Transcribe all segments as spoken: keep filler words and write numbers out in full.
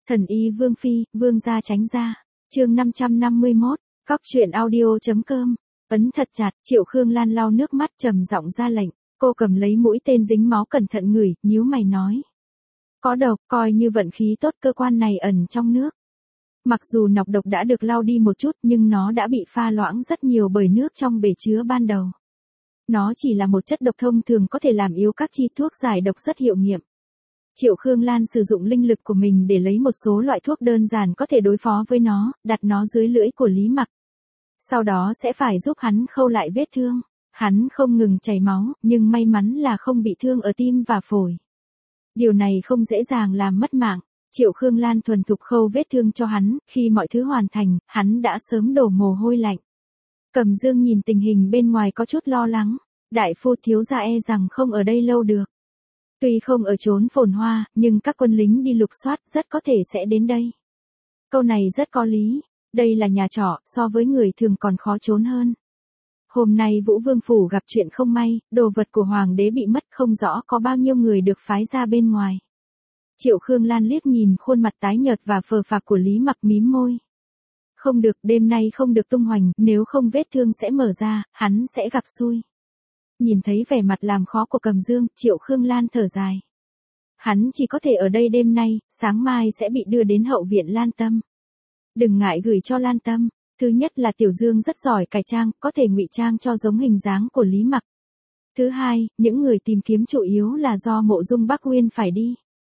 Thần y Vương Phi, Vương gia tránh ra. Chương năm trăm năm mươi mốt, Cóc truyện audio.com. Ấn thật chặt, Triệu Khương Lan lau nước mắt trầm giọng ra lệnh, cô cầm lấy mũi tên dính máu cẩn thận ngửi, nhíu mày nói. Có độc, coi như vận khí tốt, cơ quan này ẩn trong nước. Mặc dù nọc độc đã được lau đi một chút nhưng nó đã bị pha loãng rất nhiều bởi nước trong bể chứa ban đầu. Nó chỉ là một chất độc thông thường có thể làm yếu các chi thuốc giải độc rất hiệu nghiệm. Triệu Khương Lan sử dụng linh lực của mình để lấy một số loại thuốc đơn giản có thể đối phó với nó, đặt nó dưới lưỡi của Lý Mặc. Sau đó sẽ phải giúp hắn khâu lại vết thương. Hắn không ngừng chảy máu, nhưng may mắn là không bị thương ở tim và phổi. Điều này không dễ dàng làm mất mạng. Triệu Khương Lan thuần thục khâu vết thương cho hắn, khi mọi thứ hoàn thành, hắn đã sớm đổ mồ hôi lạnh. Cẩm Dương nhìn tình hình bên ngoài có chút lo lắng. Đại phu thiếu gia e rằng không ở đây lâu được. Tuy không ở chốn phồn hoa, nhưng các quân lính đi lục soát rất có thể sẽ đến đây. Câu này rất có lý. Đây là nhà trọ, so với người thường còn khó trốn hơn. Hôm nay Vũ Vương Phủ gặp chuyện không may, đồ vật của Hoàng đế bị mất, không rõ có bao nhiêu người được phái ra bên ngoài. Triệu Khương Lan liếc nhìn khuôn mặt tái nhợt và phờ phạc của Lý Mặc, mím môi. Không được, đêm nay không được tung hoành, nếu không vết thương sẽ mở ra, hắn sẽ gặp xui. Nhìn thấy vẻ mặt làm khó của Cẩm Dương, Triệu Khương Lan thở dài. Hắn chỉ có thể ở đây đêm nay, sáng mai sẽ bị đưa đến hậu viện Lan Tâm. Đừng ngại gửi cho Lan Tâm. Thứ nhất là Tiểu Dương rất giỏi cải trang, có thể ngụy trang cho giống hình dáng của Lý Mặc. Thứ hai, những người tìm kiếm chủ yếu là do Mộ Dung Bắc Uyên phải đi.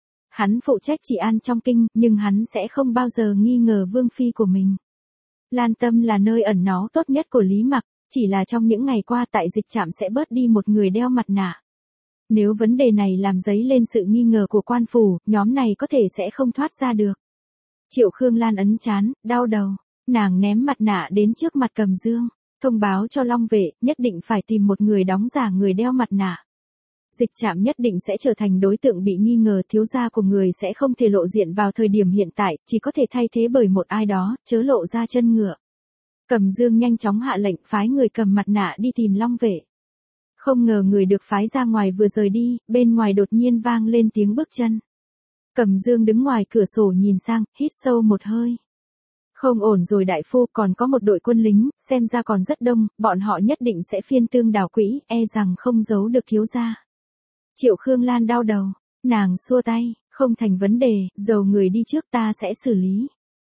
Hắn phụ trách trị an trong kinh, nhưng hắn sẽ không bao giờ nghi ngờ Vương Phi của mình. Lan Tâm là nơi ẩn náu tốt nhất của Lý Mặc, chỉ là trong những ngày qua tại dịch trạm sẽ bớt đi một người đeo mặt nạ. Nếu vấn đề này làm dấy lên sự nghi ngờ của quan phủ, nhóm này có thể sẽ không thoát ra được. Triệu Khương Lan ấn chán, đau đầu. Nàng ném mặt nạ đến trước mặt Cẩm Dương, thông báo cho Long Vệ, nhất định phải tìm một người đóng giả người đeo mặt nạ. Dịch trạm nhất định sẽ trở thành đối tượng bị nghi ngờ, thiếu gia của người sẽ không thể lộ diện vào thời điểm hiện tại, chỉ có thể thay thế bởi một ai đó, chớ lộ ra chân ngựa. Cẩm Dương nhanh chóng hạ lệnh phái người cầm mặt nạ đi tìm Long Vệ. Không ngờ người được phái ra ngoài vừa rời đi, bên ngoài đột nhiên vang lên tiếng bước chân. Cẩm Dương đứng ngoài cửa sổ nhìn sang, hít sâu một hơi. Không ổn rồi đại phu, còn có một đội quân lính, xem ra còn rất đông, bọn họ nhất định sẽ phiên tương đảo quỹ, e rằng không giấu được thiếu gia. Triệu Khương Lan đau đầu, nàng xua tay, không thành vấn đề, dầu người đi trước ta sẽ xử lý.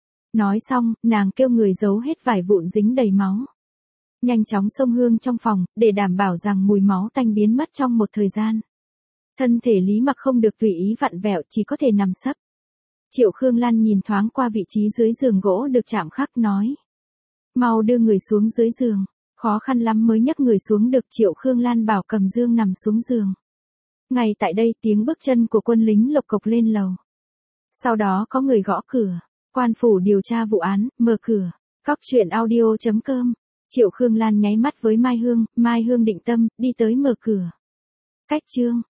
Nói xong, nàng kêu người giấu hết vải vụn dính đầy máu. Nhanh chóng xông hương trong phòng, để đảm bảo rằng mùi máu tanh biến mất trong một thời gian. Thân thể Lý Mặc không được tùy ý vặn vẹo, chỉ có thể nằm sấp. Triệu Khương Lan nhìn thoáng qua vị trí dưới giường gỗ được chạm khắc, nói. Mau đưa người xuống dưới giường. Khó khăn lắm mới nhấc người xuống được. Triệu Khương Lan bảo Cẩm Dương nằm xuống giường. Ngay tại đây tiếng bước chân của quân lính lộc cộc lên lầu. Sau đó có người gõ cửa. Quan phủ điều tra vụ án, mở cửa. Cóc truyện audio.com. Triệu Khương Lan nháy mắt với Mai Hương, Mai Hương định tâm, đi tới mở cửa. Cách chương.